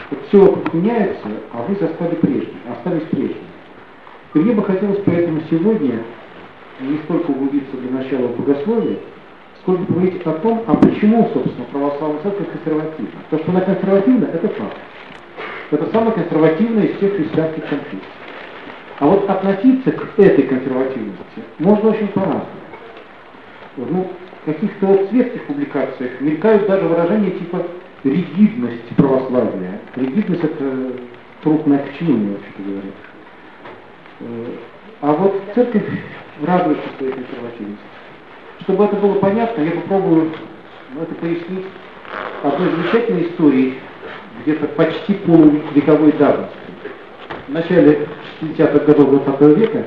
Вот все вокруг меняется, а вы остались прежними. И мне бы хотелось поэтому сегодня не столько углубиться для начала в богословие, сколько поговорить о том, а почему, собственно, православная церковь консервативна. То, что она консервативна, это факт. Это самая консервативная из всех христианских конфессий. А вот относиться к этой консервативности можно очень по-разному. Ну, в каких-то вот светских публикациях мелькают даже выражения типа ригидность православия. Ригидность — это трудное подчинение, вообще-то говоря. А вот церковь радуется своей консервативности. Чтобы это было понятно, я попробую это пояснить одной замечательной историей, где-то почти полувековой давности. В начале 60-х годов 20 века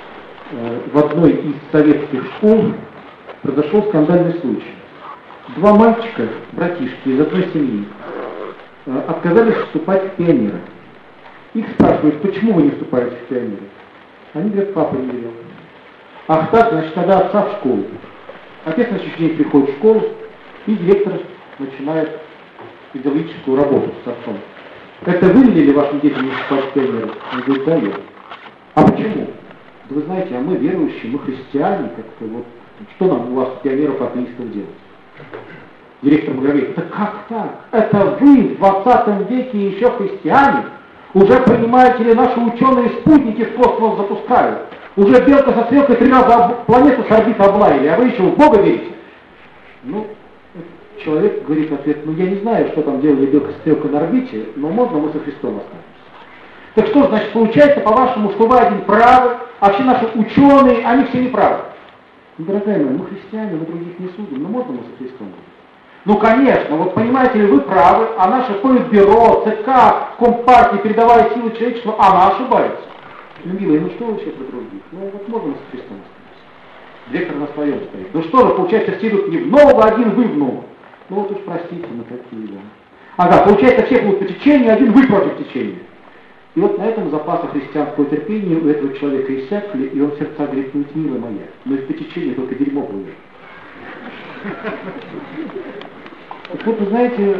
в одной из советских школ произошел скандальный случай. Два мальчика, братишки из одной семьи, отказались вступать в пионеры. Их спрашивают, почему вы не вступаете в пионеры? Они говорят, папа не велел. Ах так, значит, тогда отца в школу. Отец на следующий день приходит в школу, и директор начинает идеологическую работу с отцом. Это вы велели вашим детям не вступать в пионеры? Он говорит, да, я. А почему? Да вы знаете, а мы верующие, мы христиане, как-то вот, что нам у вас пионеров атеистов делать? Директор говорит, да как так? Это вы в 20 веке еще христиане? Уже, понимаете ли, наши ученые спутники в космос запускают. Уже белка со стрелкой 3 раза планету с орбиты облаяли, а вы еще в Бога верите? Ну, человек говорит в ответ, ну я не знаю, что там делали белка со стрелкой на орбите, но можно мы со Христом останемся. Так что, значит, получается, по-вашему, что вы один правы, а все наши ученые, они все неправы? Ну, дорогая моя, мы христиане, мы других не судим, но можно мы со Христом будем? Ну, конечно, вот понимаете ли, вы правы, а наше Политбюро, ЦК, Компартия, передовая сила человечества, она ошибается. Ну, милые, ну что вы все про других? Ну, вот можно мы со Христом останемся? Директор на своем стоит. Ну что же, получается, все идут не в нового, один вы в нового. Ну вот уж простите, мы такие, да. Ага, получается, все будут по течению, один вы против течения. И вот на этом запасы христианского терпения у этого человека иссякли, и он в сердца говорит, ну ведь милая моя, но ведь по течению только дерьмо плывет. Так вот, вы знаете,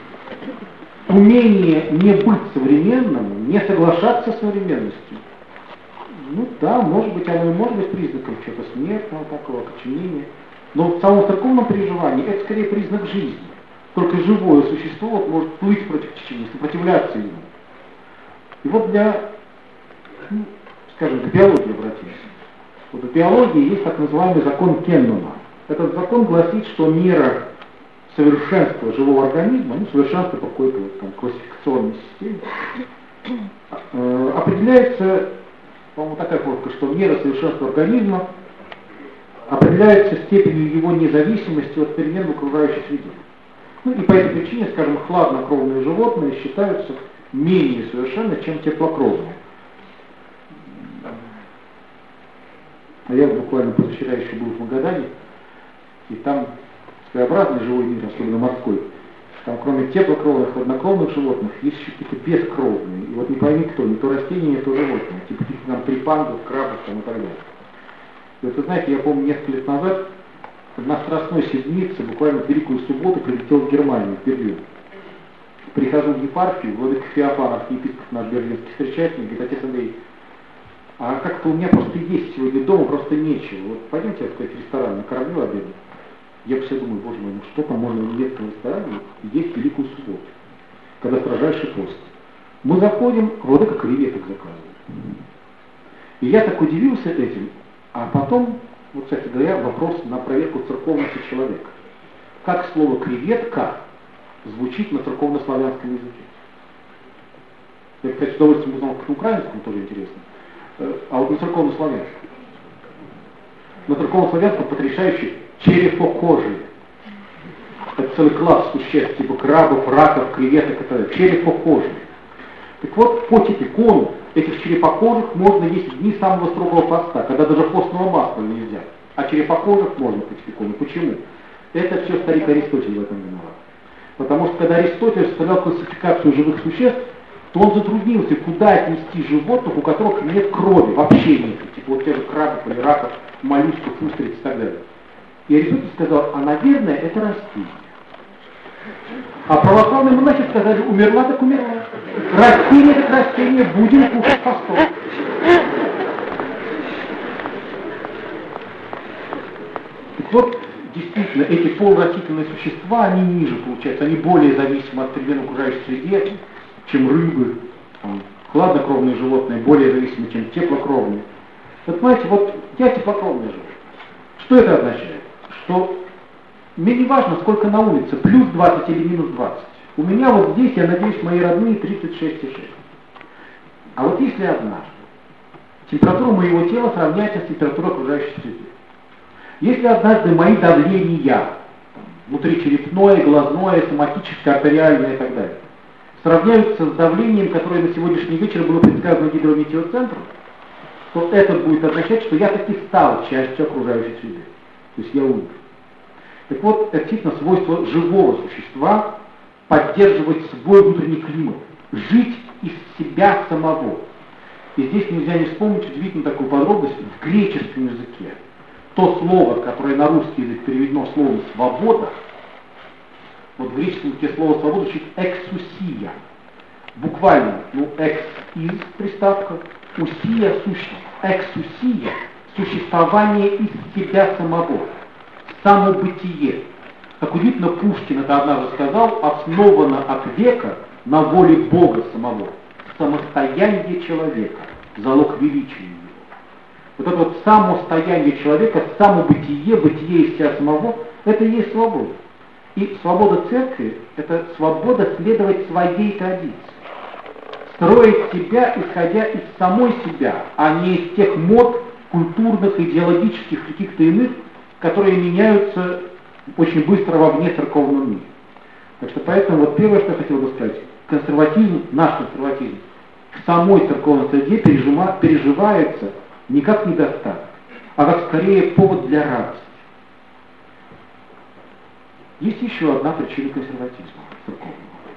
умение не быть современным, не соглашаться с современностью, ну да, может быть, оно и может быть признаком чего-то смертного, такого окоченения, но в самом церковном переживании это скорее признак жизни. Только живое существо вот может плыть против течения, сопротивляться ему. И вот для, ну, скажем, к биологии обратимся. Вот в биологии есть так называемый закон Кеннона. Этот закон гласит, что мера совершенства живого организма, ну, совершенство по какой-то вот, там, классификационной системе, определяется, по-моему, такая формулка, что мера совершенства организма определяется степенью его независимости от перемен в окружающей среде. Ну и по этой причине, скажем, хладнокровные животные считаются менее совершенны, чем теплокровные. А я буквально позавчера еще был в Магадане, и там своеобразный живой мир, особенно морской. Там кроме теплокровных, хладнокровных животных, есть еще какие-то бескровные. И вот не пойми кто, не то растение, не то животное. Типа каких-то там трипангов, крабов там, и так далее. И вот вы знаете, я помню, несколько лет назад на Страстной Седмице, буквально в Великую Субботу, прилетел в Германию, в Берлин. Прихожу в епархию, владыка Феофанов, епископ наш берлинский, встречает меня, говорит, отец Андрей, а как-то у меня просто есть сегодня дома, просто нечего. Вот пойдемте, я сказать, в ресторан, накормлю обедом. Я все думаю, боже мой, ну что там можно в немецком ресторане есть Великую Субботу, когда строжайший пост. Мы заходим, владыка креветок заказывает. И я так удивился этим, а потом, вот, кстати говоря, вопрос на проверку церковности человека. Как слово «креветка» звучит на церковно-славянском языке? Я, кстати, с удовольствием узнал, как на украинском, тоже интересно. А вот на церковно-славянском. На церковно-славянском потрясающий черепокожие. Это целый класс существ, типа крабов, раков, креветок и так далее. Черепокожие. Так вот, по типикону этих черепокожих можно есть в дни самого строгого поста, когда даже постного масла нельзя. А черепокожих можно по типикону. Почему? Это все старик Аристотель в этом виноват. Потому что когда Аристотель составлял классификацию живых существ, то он затруднился, куда отнести животных, у которых нет крови, вообще нет. Типа вот тех же крабов или раков, моллюсков, устриц и так далее. И Аристотель сказал, а наверное это растение. А православные монахи сказали, умерла так умерла. Растение так растение, будем кушать по столу. Так вот, действительно, эти полурастительные существа, они ниже, получается, они более зависимы от перемен окружающей среды, чем рыбы, там, хладнокровные животные, более зависимы, чем теплокровные. Вот понимаете, вот я теплокровный живу. Что это означает? Что мне не важно, сколько на улице, плюс 20 или минус 20. У меня вот здесь, я надеюсь, мои родные 36,6. А вот если однажды температура моего тела сравняется с температурой окружающей среды, если однажды мои давления, внутричерепное, глазное, соматическое, артериальное и так далее, сравняются с давлением, которое на сегодняшний вечер было предсказано гидрометеоцентром, то это будет означать, что я таки стал частью окружающей среды. То есть я умер. Так вот, это действительно свойство живого существа поддерживать свой внутренний климат, жить из себя самого. И здесь нельзя не вспомнить удивительную такую подробность в греческом языке. То слово, которое на русский язык переведено словом «свобода», вот в греческом языке слово «свобода» звучит «эксусия». Буквально, «экс» из приставка, «усия» — сущность. «Эксусия» — существование из себя самого, самобытие. Как удивительно, Пушкин это однажды сказал, основано от века на воле Бога самого. Самостояние человека, залог величия его. Вот это вот самостояние человека, самобытие, бытие из себя самого, это и есть свобода. И свобода церкви – это свобода следовать своей традиции. Строить себя, исходя из самой себя, а не из тех мод культурных, идеологических, каких-то иных, которые меняются очень быстро вовне церковном мире. Так что поэтому вот первое, что я хотел бы сказать, консерватизм, наш консерватизм, в самой церковной среде переживается не как недостаток, а как скорее повод для радости. Есть еще одна причина консерватизма церковного.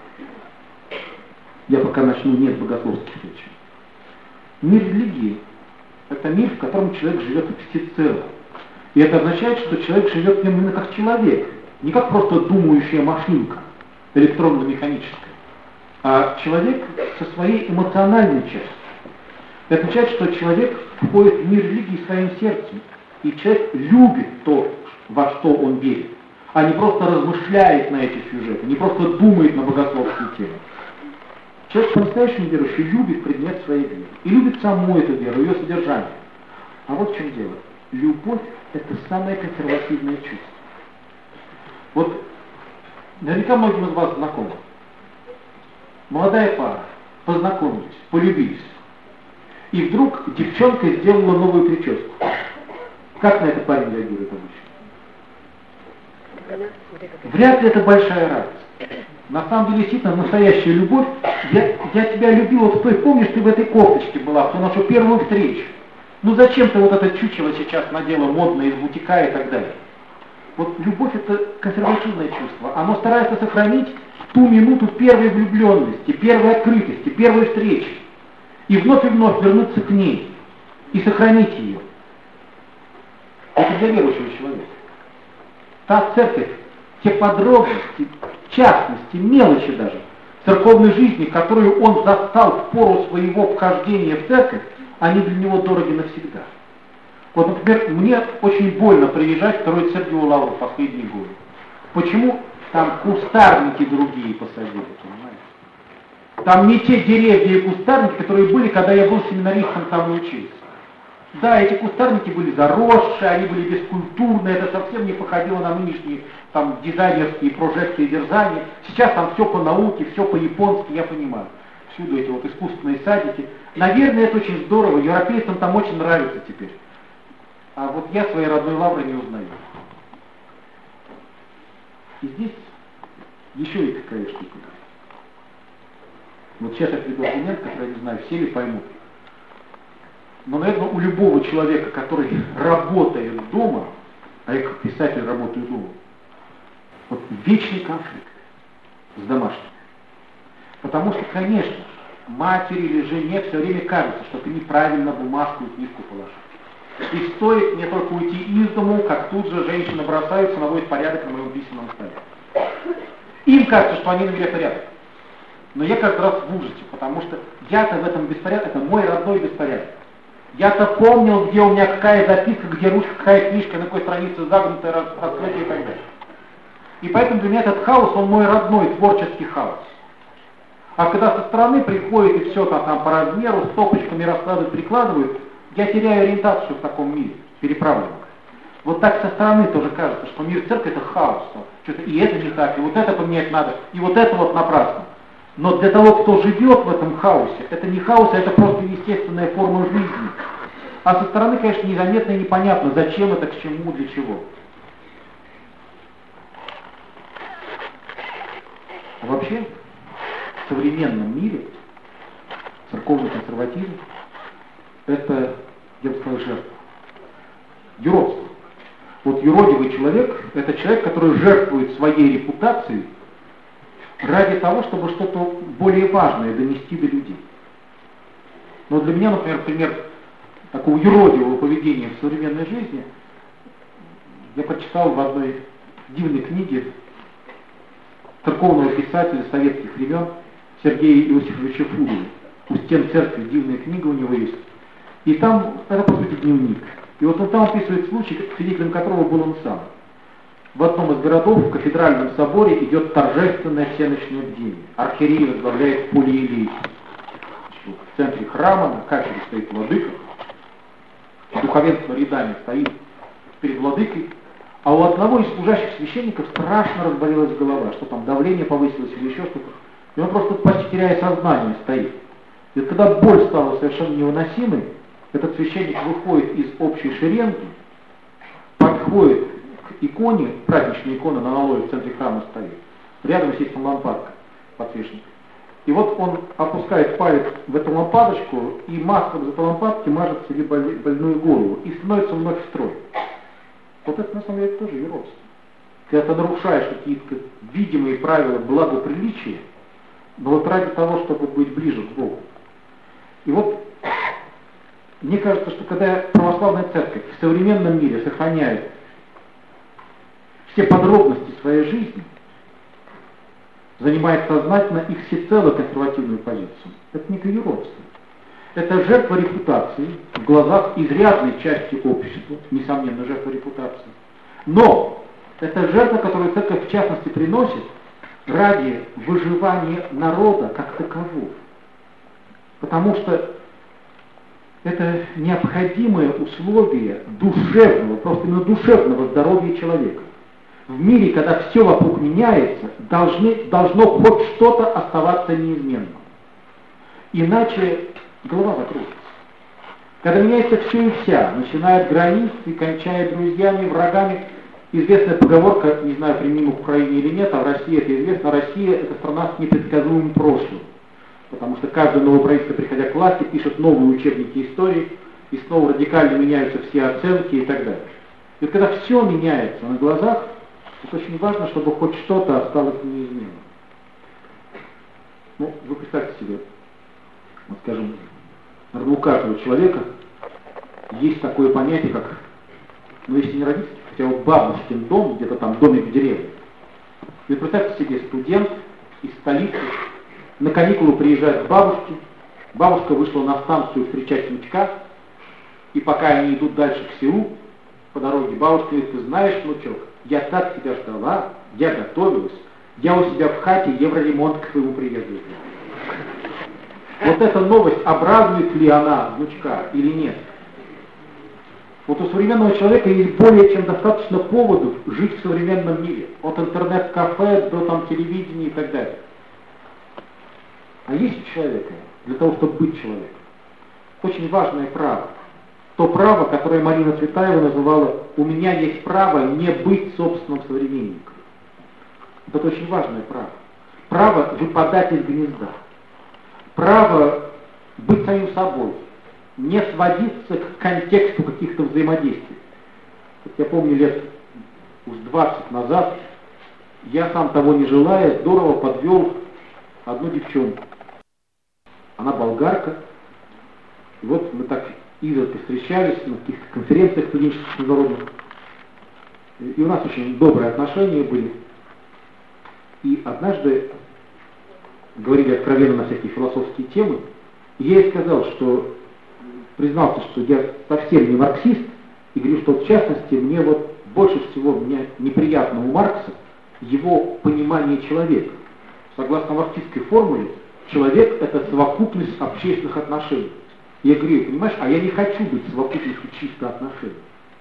Я пока начну не с богословских причин. Мир религии – это мир, в котором человек живет всецело. И это означает, что человек живет в нем именно как человек, не как просто думающая машинка, электронно-механическая, а человек со своей эмоциональной частью. Это означает, что человек входит в мир религии своим сердцем, и человек любит то, во что он верит, а не просто размышляет на эти сюжеты, не просто думает на богословские темы. Человек по-настоящему верующий любит предмет своей веры, и любит саму эту веру, ее содержание. А вот в чем дело. Любовь – это самое консервативное чувство. Вот наверняка многим из вас знакомо. Молодая пара, познакомились, полюбились. И вдруг девчонка сделала новую прическу. Как на это парень реагирует обычно? Вряд ли это большая радость. На самом деле, действительно, настоящая любовь. Я тебя любила в той, помнишь, ты в этой кофточке была, в ту нашу первую встречу. Ну зачем ты вот это чучело сейчас надела модное из бутика и так далее? Вот любовь — это консервативное чувство. Оно старается сохранить ту минуту первой влюбленности, первой открытости, первой встречи. И вновь вернуться к ней. И сохранить ее. Это для верующего человека. Та церковь, те подробности, частности, мелочи даже церковной жизни, которую он застал в пору своего вхождения в церковь, они для него дороги навсегда. Вот, например, мне очень больно приезжать в второй церковь Лавру в последние годы. Почему? Там кустарники другие посадили, понимаете? Там не те деревья и кустарники, которые были, когда я был семинаристом там и учился. Да, эти кустарники были заросшие, они были бескультурные, это совсем не походило на нынешние там дизайнерские прожекты и дерзания. Сейчас там все по науке, все по-японски, я понимаю. Всюду эти вот искусственные садики. Наверное, это очень здорово, европейцам там очень нравится теперь. А вот я своей родной Лавры не узнаю. И здесь еще и такая штука. Вот сейчас я приведу аргумент, который, я не знаю, все ли поймут. Но, наверное, у любого человека, который работает дома, а я как писатель работаю дома, вот вечный конфликт с домашним. Потому что, конечно, матери или жене все время кажется, что ты неправильно бумажку и книжку положил. И стоит мне только уйти из дому, как тут же женщины бросаются, наводят порядок на моем письменном столе. И кажется, что они навели порядок. Но я каждый раз в ужасе, потому что я-то в этом беспорядке, это мой родной беспорядок. Я-то помнил, где у меня какая записка, где ручка, какая книжка, на какой странице загнутая, раскрытие и так далее. И поэтому для меня этот хаос, он мой родной творческий хаос. А когда со стороны приходит и все там по размеру, стопочками раскладывают, прикладывают, я теряю ориентацию в таком мире, переправленном. Вот так со стороны тоже кажется, что мир церкви это хаос. Что-то и это не так, и вот это поменять надо, и вот это вот напрасно. Но для того, кто живет в этом хаосе, это не хаос, а это просто естественная форма жизни. А со стороны, конечно, незаметно и непонятно, зачем это, к чему, для чего. А вообще, в современном мире церковный консерватизм – это, я бы сказал, жертва. Юродство. Вот юродивый человек – это человек, который жертвует своей репутацией ради того, чтобы что-то более важное донести до людей. Но для меня, например, пример такого юродивого поведения в современной жизни я прочитал в одной дивной книге церковного писателя советских времен Сергея Иосифовича Фурова. «У стен церкви» дивная книга у него есть. И там, это по сути дневник. И вот он там описывает случай, свидетелем которого был он сам. В одном из городов в кафедральном соборе идет торжественное всеночное бдение. Архиерей возглавляет полиелей. В центре храма на кафедре стоит владыка. Духовенство рядами стоит перед владыкой. А у одного из служащих священников страшно разболелась голова, что там давление повысилось или еще что-то. И он просто почти теряя сознание стоит. И вот когда боль стала совершенно невыносимой, этот священник выходит из общей шеренги, подходит к иконе, праздничная икона на налое в центре храма стоит. Рядом есть лампадка, подсвечник. И вот он опускает палец в эту лампадочку, и маслом из этой лампадки мажет себе больную голову, и становится вновь в строй. Вот это на самом деле тоже юродство. Когда ты нарушаешь какие-то видимые правила благоприличия, но вот ради того, чтобы быть ближе к Богу. И вот мне кажется, что когда православная церковь в современном мире сохраняет все подробности своей жизни, занимает сознательно их всецело консервативную позицию, это не юродство. Это жертва репутации в глазах изрядной части общества, несомненно, жертва репутации. Но это жертва, которую церковь в частности приносит ради выживания народа как такового. Потому что это необходимое условие душевного, просто именно душевного здоровья человека. В мире, когда все вокруг меняется, должно хоть что-то оставаться неизменным. Иначе голова закрутится. Когда меняется все и вся, начиная от границ и кончая друзьями, врагами, известная поговорка, не знаю, применима к Украине или нет, а в России это известно, Россия это страна с непредсказуемым прошлым. Потому что каждое новое правительство, приходя к власти, пишет новые учебники истории, и снова радикально меняются все оценки и так далее. И вот когда все меняется на глазах, это очень важно, чтобы хоть что-то осталось неизменным. Ну, вы представьте себе, вот скажем, у каждого человека есть такое понятие, как, ну если не родительский, хотя вот бабушкин дом, где-то там домик в деревне. И представьте себе, студент из столицы на каникулы приезжает к бабушке, бабушка вышла на станцию встречать внучка, и пока они идут дальше к селу, по дороге, бабушка говорит: ты знаешь, внучок, я так тебя ждала, я готовилась, я у себя в хате евроремонт к своему приезду сделала. Вот эта новость, обрадует ли она внучка или нет? Вот у современного человека есть более чем достаточно поводов жить в современном мире. От интернет-кафе до там, телевидения и так далее. А есть у человека, для того, чтобы быть человеком, очень важное право. То право, которое Марина Цветаева называла «у меня есть право не быть собственным современником». Это очень важное право. Право выпадать из гнезда. Право быть самим собой. Не сводиться к контексту каких-то взаимодействий. Вот я помню, лет уж 20 назад я, сам того не желая, здорово подвел одну девчонку. Она болгарка. И вот мы так изредка встречались на каких-то конференциях студенческих международных. И у нас очень добрые отношения были. И однажды говорили откровенно на всякие философские темы, и я ей сказал, что признался, что я совсем не марксист, и говорю, что в частности мне вот больше всего мне неприятно у Маркса его понимание человека. Согласно марксистской формуле, человек — это совокупность общественных отношений. Я говорю, понимаешь, а я не хочу быть совокупностью чисто отношений.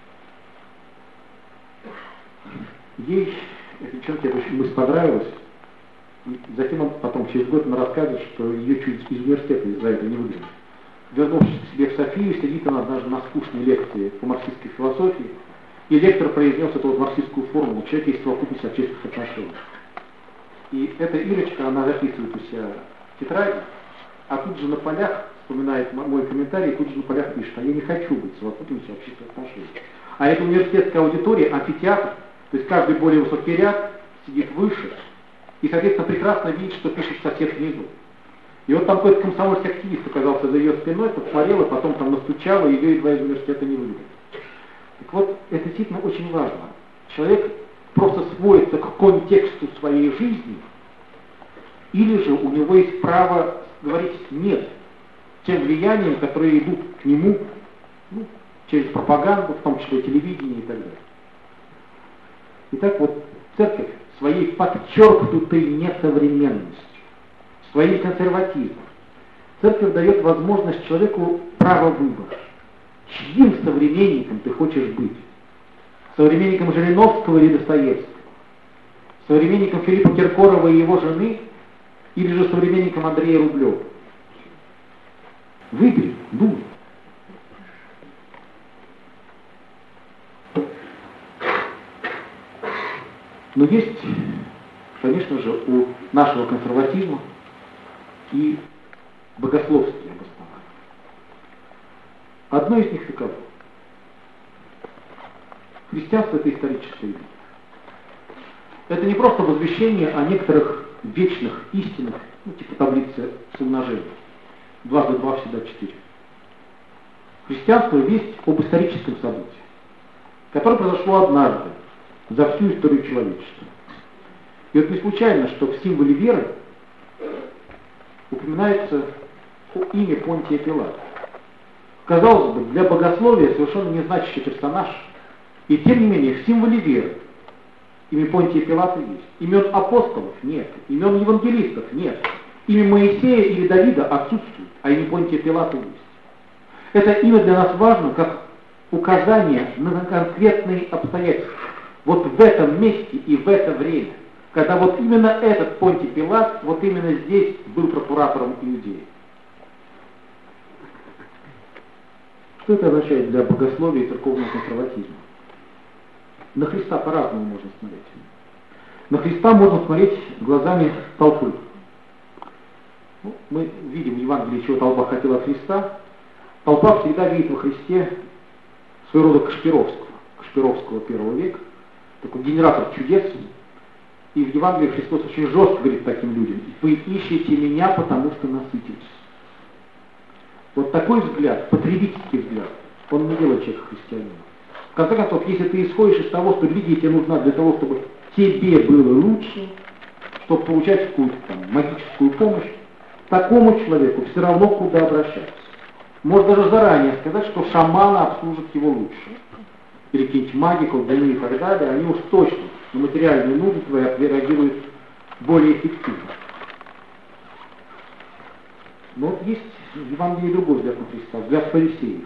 Ей, этой девчонке, эта мысль понравилась. И затем он потом, через год, она рассказывает, что ее чуть из университета за это не выгнали. Вернувшись к себе в Софию, сидит она однажды на скучной лекции по марксистской философии, и лектор произнес эту вот марксистскую формулу: человек есть совокупность общественных отношений. И эта Ирочка, она записывает у себя в тетради, а тут же на полях, вспоминает мой комментарий, тут же на полях пишет: а я не хочу быть совокупностью общественных отношений. А это университетская аудитория, амфитеатр, то есть каждый более высокий ряд сидит выше, и, соответственно, прекрасно видит, что пишет сосед внизу. И вот там какой-то комсомольский активист оказался за ее спиной, посмотрел, и потом там настучал, и ее едва из университета не выгнали. Так вот, это действительно очень важно. Человек просто сводится к контексту своей жизни, или же у него есть право говорить «нет» тем влияниям, которые идут к нему, ну, через пропаганду, в том числе телевидение и так далее. Итак, вот церковь своей подчеркнутой несовременностью, своим консерватизмом, церковь дает возможность человеку право выбора. Чьим современником ты хочешь быть? Современником Жириновского или Достоевского? Современником Филиппа Киркорова и его жены? Или же современником Андрея Рублева? Выбери, думай. Но есть, конечно же, у нашего консерватизма и богословские обоснования. Одно из них таково. Христианство — это историческое явление. Это не просто возвещение о некоторых вечных истинах, ну, типа таблицы с умножением. 2 за 2 всегда 4. Христианство — весть об историческом событии, которое произошло однажды за всю историю человечества. И вот не случайно, что в символе веры упоминается имя Понтия Пилата. Казалось бы, для богословия совершенно незначащий персонаж, и тем не менее в символе веры имя Понтия Пилата есть. Имен апостолов нет, имен евангелистов нет, имя Моисея или Давида отсутствует, а имя Понтия Пилата есть. Это имя для нас важно как указание на конкретные обстоятельства. Вот в этом месте и в это время, когда вот именно этот Понтий Пилат, вот именно здесь был прокуратором Иудеи. Что это означает для богословия и церковного консерватизма? На Христа по-разному можно смотреть. На Христа можно смотреть глазами толпы. Ну, мы видим в Евангелии, чего толпа хотела от Христа. Толпа всегда видит во Христе своего рода Кашпировского первого века, такой генератор чудес. И в Евангелии Христос очень жестко говорит таким людям: вы ищете меня, потому что насытились. Вот такой взгляд, потребительский взгляд, он не делает человека христианином. В конце концов, если ты исходишь из того, что религия тебе нужна для того, чтобы тебе было лучше, чтобы получать какую-то там магическую помощь, такому человеку все равно куда обращаться. Можно даже заранее сказать, что шаманы обслужат его лучше. Или какие-нибудь маги, колдуны и так далее, они уж точно на материальные нужды твои реагируют более эффективно. Но вот есть в Евангелии другой взгляд на Христа, взгляд фарисеев.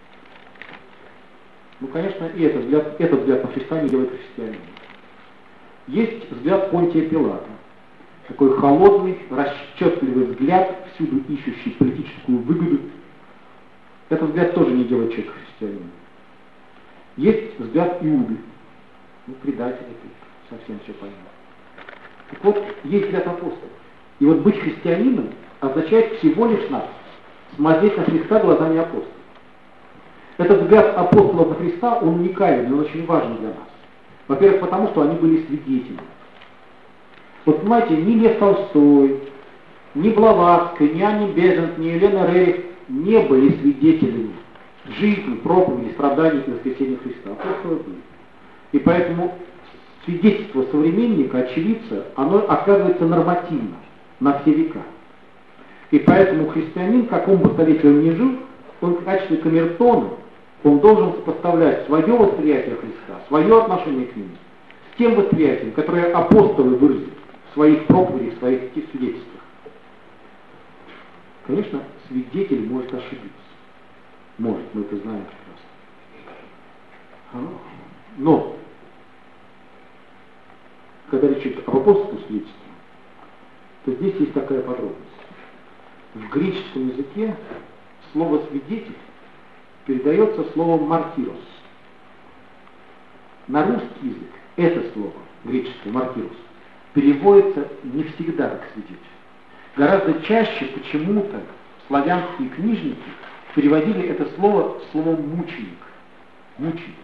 Ну, конечно, и этот взгляд на Христа не делает христианином. Есть взгляд Понтия Пилата. Такой холодный, расчетливый взгляд, всюду ищущий политическую выгоду. Этот взгляд тоже не делает человека христианином. Есть взгляд Иуды. Ну, предатель это совсем все понятно. Так вот, есть взгляд апостолов. И вот быть христианином означает всего лишь нас смотреть на Христа глазами апостолов. Этот взгляд апостолов на Христа, он уникален, он очень важен для нас. Во-первых, потому что они были свидетелями. Вот понимаете, ни Лев Толстой, ни Блаватская, ни Анни Безант, ни Елена Рерих не были свидетелями жизни, проповеди, страданий и воскресения Христа. Апостолы были. И поэтому свидетельство современника, очевидца, оно оказывается нормативно на все века. И поэтому христианин, в каком бы столетии он ни жил, он в качестве камертона, он должен сопоставлять свое восприятие Христа, свое отношение к нему, с тем восприятием, которое апостолы выразили в своих проповедях, в своих свидетельствах. Конечно, свидетель может ошибиться. Может, мы это знаем прекрасно. Но, когда речь идет об апостольском свидетельстве, то здесь есть такая подробность. В греческом языке слово «свидетель» передается словом «мартирос». На русский язык это слово, греческое «мартирос», переводится не всегда как «свидетель». Гораздо чаще почему-то славянские книжники переводили это слово словом «мученик». Мученик.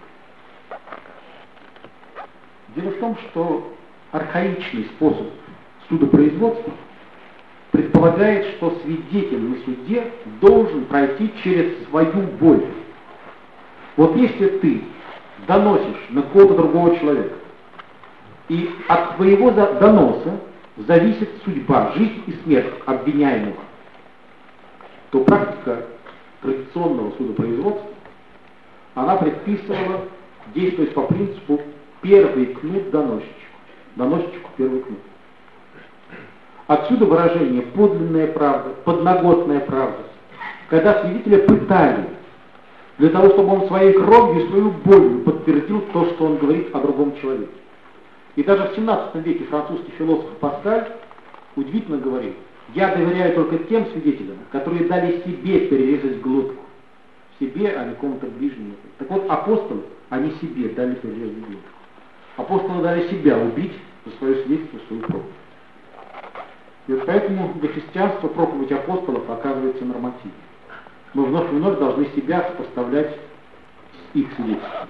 Дело в том, что архаичный способ судопроизводства предполагает, что свидетель на суде должен пройти через свою боль. Вот если ты доносишь на кого-то другого человека, и от твоего доноса зависит судьба, жизнь и смерть обвиняемого, то практика традиционного судопроизводства, она предписывала действовать по принципу «первый кнут доносчику». Доносчику первый кнут. Отсюда выражение «подлинная правда», «подноготная правда», когда свидетеля пытали для того, чтобы он своей кровью и свою болью подтвердил то, что он говорит о другом человеке. И даже в 17 веке французский философ Паскаль удивительно говорил: «Я доверяю только тем свидетелям, которые дали себе перерезать глотку». Себе, а не кому-то ближнему. Так вот, апостолы, они себе дали перерезать глотку. Апостолы дали себя убить за свое свидетельство, свою проповедь. И вот поэтому для христианства проповедь апостолов оказывается нормативной. Мы вновь и вновь должны себя сопоставлять с их свидетельством.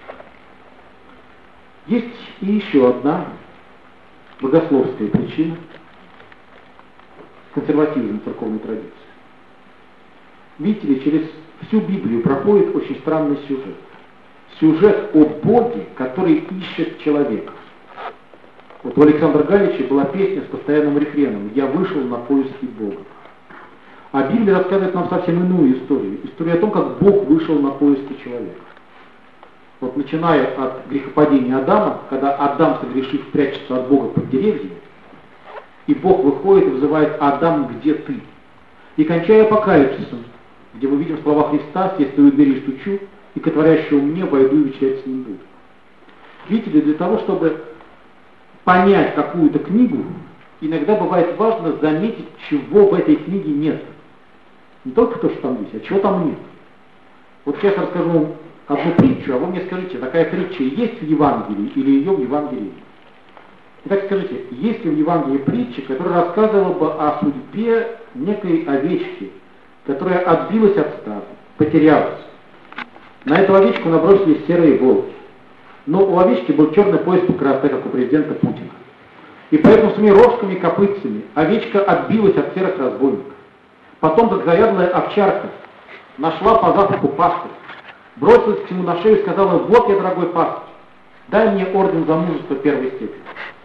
Есть и еще одна богословская причина консерватизма церковной традиции. Видите ли, через всю Библию проходит очень странный сюжет. Сюжет о Боге, который ищет человека. Вот у Александра Галича была песня с постоянным рефреном «Я вышел на поиски Бога». А Библия рассказывает нам совсем иную историю. Историю о том, как Бог вышел на поиски человека. Вот начиная от грехопадения Адама, когда Адам, согрешив, прячется от Бога под деревьями, и Бог выходит и вызывает: «Адам, где ты?» И кончая апокалипсисом, где мы видим слова Христа: «Я стою у двери и стучу, и к отворящему мне войду и вечерять с ним буду». Видите ли, для того, чтобы понять какую-то книгу, иногда бывает важно заметить, чего в этой книге нет. Не только то, что там есть, а чего там нет. Вот сейчас расскажу вам одну притчу, а вы мне скажите, такая притча есть в Евангелии или ее в Евангелии? Итак, скажите, есть ли в Евангелии притча, которая рассказывала бы о судьбе некой овечки, которая отбилась от стада, потерялась? На эту овечку набросились серые волки. Но у овечки был черный пояс по красоте, как у президента Путина. И поэтому своими рожками и копытцами овечка отбилась от серых разбойников. Потом, как заядлая овчарка, нашла по запаху пастырь, бросилась к нему на шею и сказала: «Вот я, дорогой пастырь, дай мне орден за мужество первой степени».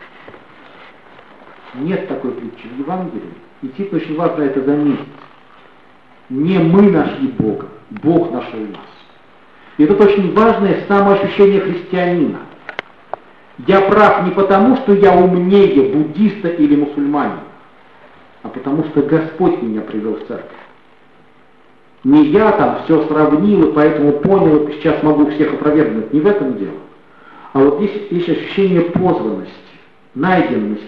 Нет такой притчи в Евангелии. И действительно очень важно это заметить. Не мы нашли Бога, Бог нашел нас. И это очень важное самоощущение христианина. Я прав не потому, что я умнее буддиста или мусульманина, а потому что Господь меня привел в церковь. Не я там все сравнил и поэтому понял, и сейчас могу всех опровергнуть. Не в этом дело. А вот здесь есть ощущение позванности, найденности.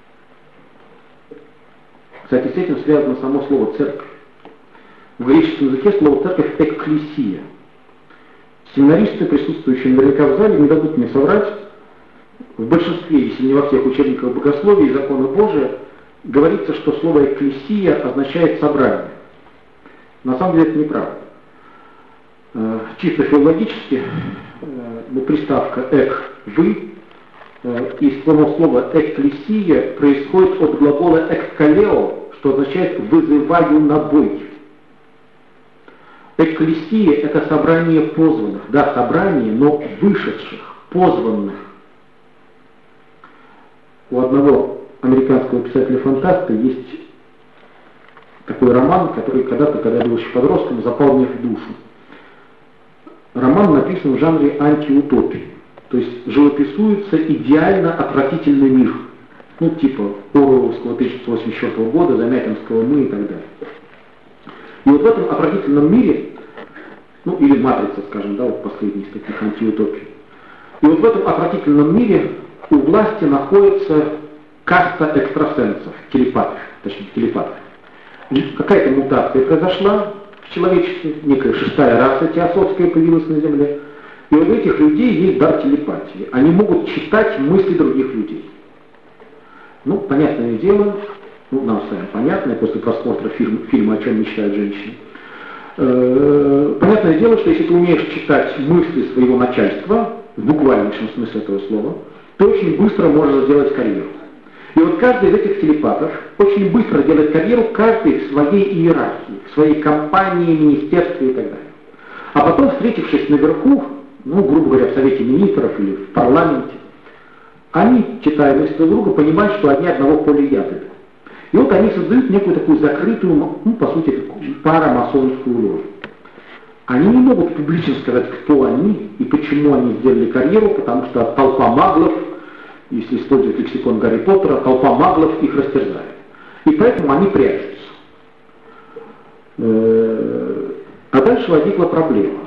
Кстати, с этим связано само слово «церковь». В греческом языке слово «церковь» — «экклесия». Семинаристы, присутствующие наверняка в зале, не дадут мне соврать. В большинстве, если не во всех учебниках богословия и закона Божия, говорится, что слово «экклесия» означает «собрание». На самом деле это неправда. Чисто филологически, приставка «эк» — «вы», и само слово «экклесия» происходит от глагола «эккалео», что означает «вызываю на бой». Экклесия — это собрание позванных. Да, собрание, но вышедших, позванных. у одного американского писателя-фантаста есть такой роман, который когда-то, когда я был еще подростком, запал мне в душу. Роман написан в жанре антиутопии. То есть живописуется идеально отвратительный мир. Ну, типа Оруэлловского 1984 года, Замятинского «Мы» и так далее. И вот в этом отвратительном мире, ну, или «Матрица», скажем, да, вот последний из таких антиутопий. И вот в этом отвратительном мире у власти находится каста экстрасенсов, телепатов, точнее, телепатов. Какая-то мутация произошла в человечестве, некая шестая раса теософская появилась на Земле. И у этих людей есть дар телепатии. Они могут читать мысли других людей. Ну, понятное дело, ну, нам с вами понятно, после просмотра фильма «О чем мечтают женщины». Понятное дело, что если ты умеешь читать мысли своего начальства, в буквальном смысле этого слова, ты очень быстро можешь сделать карьеру. И вот каждый из этих телепатов очень быстро делает карьеру, каждый в своей иерархии, в своей компании, министерстве и так далее. А потом, встретившись наверху, ну, грубо говоря, в Совете Министров или в парламенте, они, читая мысли друг друга, понимают, что они одного поля ягоды. И вот они создают некую такую закрытую, ну, по сути, парамасонскую ложу. Они не могут публично сказать, кто они и почему они сделали карьеру, потому что толпа маглов, если использовать лексикон Гарри Поттера, толпа маглов их растерзает. И поэтому они прячутся. А дальше возникла проблема.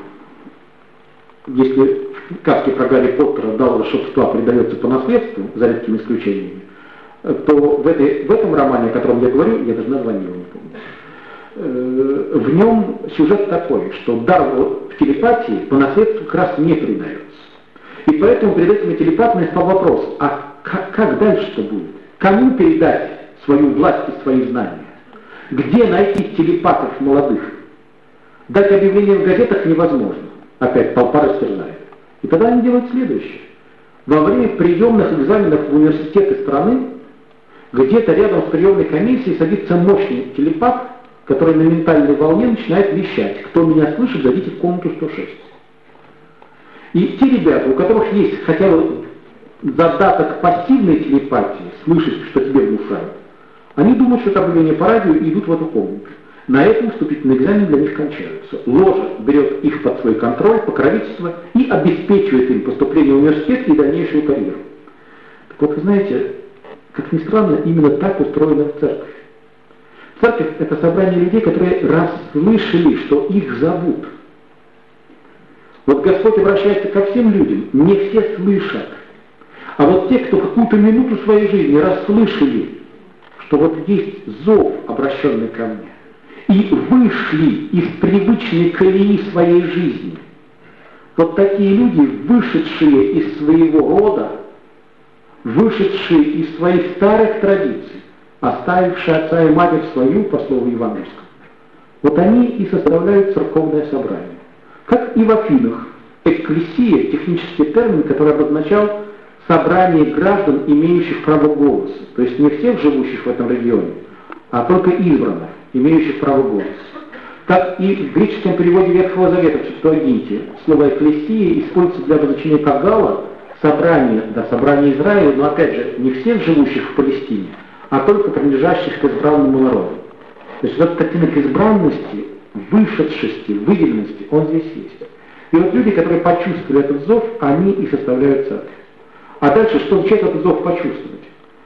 Если в сказке про Гарри Поттера дар волшебства передается по наследству, за редкими исключениями, то в этом романе, о котором я говорю, я даже название его не помню, в нем сюжет такой, что дар в телепатии по наследству как раз не передается. И поэтому перед этими телепатами стал вопрос, а как дальше-то будет? Кому передать свою власть и свои знания? Где найти телепатов молодых? Дать объявление в газетах невозможно. Опять толпа растерзает. И тогда они делают следующее. Во время приемных экзаменов в университеты страны, где-то рядом с приемной комиссией садится мощный телепат, который на ментальной волне начинает вещать. Кто меня слышит, зайдите в комнату 106. И те ребята, у которых есть хотя бы задаток пассивной телепатии, слышать, что тебе внушают, они думают, что это объявление по радио и идут в эту комнату. На этом вступительный экзамен для них кончается. Ложа берет их под свой контроль, покровительство и обеспечивает им поступление в университет и дальнейшую карьеру. Так вот, вы знаете, как ни странно, именно так устроена церковь. Церковь – это собрание людей, которые расслышали, что их зовут. Вот Господь обращается ко всем людям, не все слышат. А вот те, кто какую-то минуту своей жизни расслышали, что вот есть зов, обращенный ко мне, и вышли из привычной колеи своей жизни. Вот такие люди, вышедшие из своего рода, вышедшие из своих старых традиций, оставившие отца и матерь свою, по слову евангельскому, вот они и составляют церковное собрание. Как и в Афинах, экклесия, технический термин, который обозначал собрание граждан, имеющих право голоса, то есть не всех живущих в этом регионе, а только избранных, имеющих право голоса. Как и в греческом переводе Ветхого Завета в Септуагинте, слово «экклесия» используется для обозначения кагала, собрание, да, собрание Израиля, но опять же, не всех живущих в Палестине, а только принадлежащих к избранному народу. То есть вот этот оттенок избранности, вышедшести, выделенности, он здесь есть. И вот люди, которые почувствовали этот зов, они и составляют церковь. А дальше, что означает этот зов почувствовать?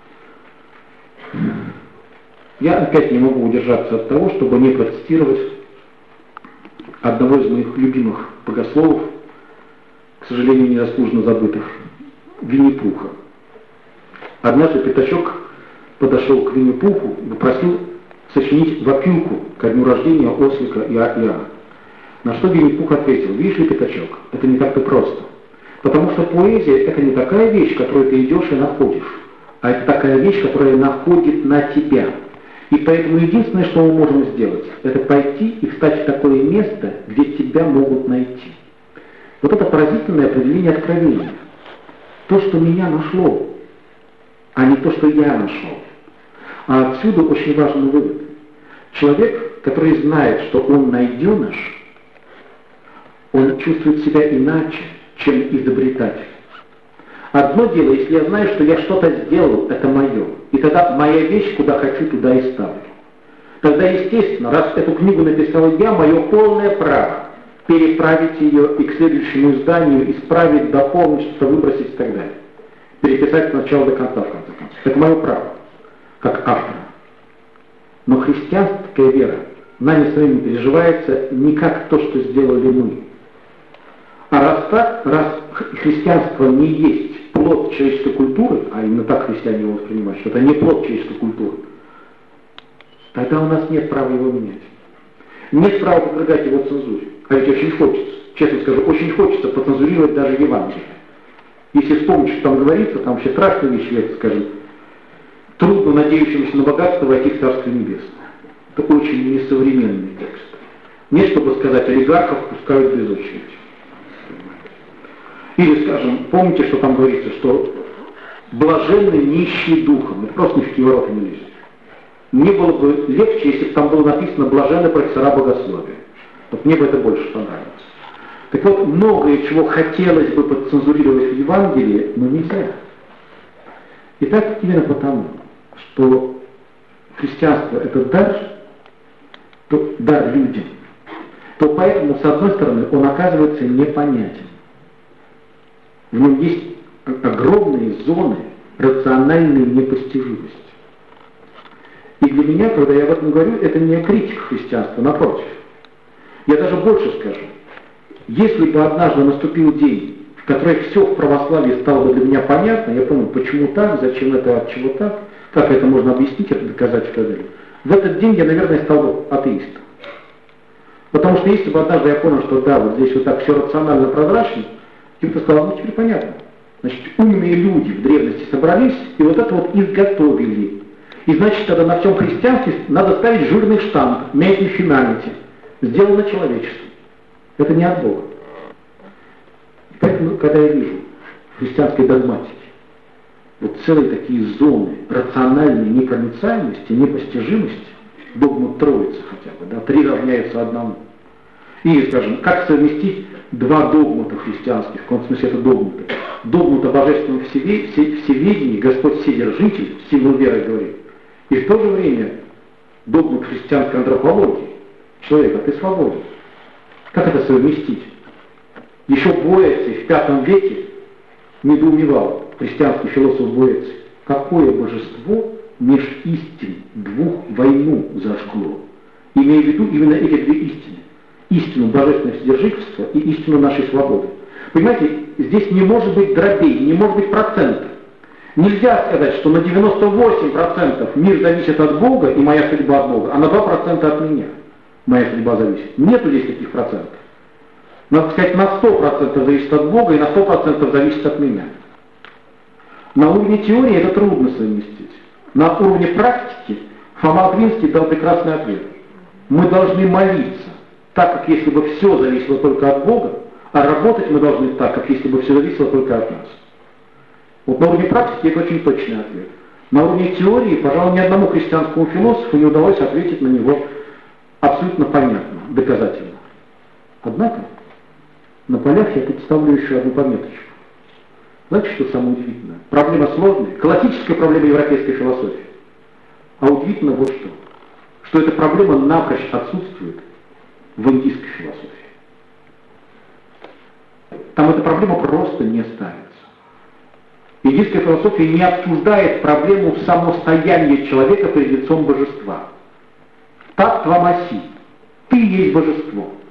Я опять не могу удержаться от того, чтобы не процитировать одного из моих любимых богословов, к сожалению, незаслуженно забытых, Винни-Пуха. Однажды Пятачок подошел к Винни-Пуху и попросил сочинить вопилку ко дню рождения ослика Иоанна. На что Винни-Пух ответил: видишь ли, Пятачок, это не так-то просто. Потому что поэзия — это не такая вещь, которую ты идешь и находишь, а это такая вещь, которая находит на тебя. И поэтому единственное, что мы можем сделать, это пойти и встать в такое место, где тебя могут найти. Вот это поразительное определение откровения. То, что меня нашло, а не то, что я нашел. А отсюда очень важный вывод. Человек, который знает, что он найденыш, он чувствует себя иначе, чем изобретатель. Одно дело, если я знаю, что я что-то сделал, это мое. И тогда моя вещь, куда хочу, туда и ставлю. Тогда, естественно, раз эту книгу написал я, мое полное право переправить ее и к следующему изданию, исправить, дополнить, что-то выбросить и так далее. Переписать с начала до конца, в конце концов. Это мое право, как автора. Но христианская вера нами своими переживается не как то, что сделали мы. А раз так, раз христианство не есть плод человеческой культуры, а именно так христиане его воспринимают, что это не плод человеческой культуры, тогда у нас нет права его менять. Нет права подвергать его цензуре. А ведь очень хочется, честно скажу, очень хочется поцензурировать даже Евангелие. Если вспомнить, что там говорится, там вообще страшные вещи, скажем, трудно надеющимся на богатство войти в Царство Небесное. Это очень несовременный текст. Не чтобы сказать, олигархов пускают без очереди. Или, скажем, помните, что там говорится, что блаженны нищие духом. Это просто ни в какие ворота не лезет. Мне было бы легче, если бы там было написано «блаженны профессора богословия». Вот мне бы это больше понравилось. Так вот, многое, чего хотелось бы подцензурировать в Евангелии, но нельзя. И так именно потому, что христианство – это дар людям, то поэтому, с одной стороны, он оказывается непонятен. В нем есть огромные зоны рациональной непостижимости. И для меня, когда я об этом говорю, это не критика христианства, напротив. Я даже больше скажу. Если бы однажды наступил день, в который все в православии стало бы для меня понятно, я понял, почему так, зачем это, от чего так, как это можно объяснить, это доказать и так далее. В этот день я, наверное, стал бы атеистом. Потому что если бы однажды я понял, что да, вот здесь вот так все рационально прозрачно, им-то стало, ну теперь понятно. Значит, умные люди в древности собрались и вот это вот изготовили. И значит, тогда на всем христианстве надо ставить жирный штамп, made in humanity, сделано человечеством. Это не от Бога. Поэтому, когда я вижу в христианской догматике вот целые такие зоны рациональной непроницаемости, непостижимости, догмат Троицы хотя бы, да, 3 равняются 1. И, скажем, как совместить 2 догмата христианских, в каком смысле это догматы? Догмат о божественном всеведении, Господь Вседержитель, силу веры говорит, и в то же время догмат христианской антропологии, человек, а ты свободен. Как это совместить? Еще Боэций в V веке недоумевал, христианский философ Боэций, какое божество меж истин 2 войну зажгло, имея в виду именно эти 2 истины. Истину божественного вседержительства и истину нашей свободы. Понимаете, здесь не может быть дробей, не может быть процентов. Нельзя сказать, что на 98% мир зависит от Бога и моя судьба от Бога, а на 2% от меня моя судьба зависит. Нету здесь таких процентов. Надо сказать, на 100% зависит от Бога и на 100% зависит от меня. На уровне теории это трудно совместить. На уровне практики Фома Аквинский дал прекрасный ответ. Мы должны молиться так, как если бы все зависело только от Бога, а работать мы должны так, как если бы все зависело только от нас. Вот на уровне практики это очень точный ответ. На уровне теории, пожалуй, ни одному христианскому философу не удалось ответить на него абсолютно понятно, доказательно. Однако, на полях я представлю еще одну пометочку. Знаете, что самое удивительное? Проблема сложная, классическая проблема европейской философии. А удивительно вот что. Что эта проблема напрочь отсутствует в индийской философии. Там эта проблема просто не ставится. Индийская философия не обсуждает проблему самостояния человека перед лицом божества. Так твамаси. Ты есть божество.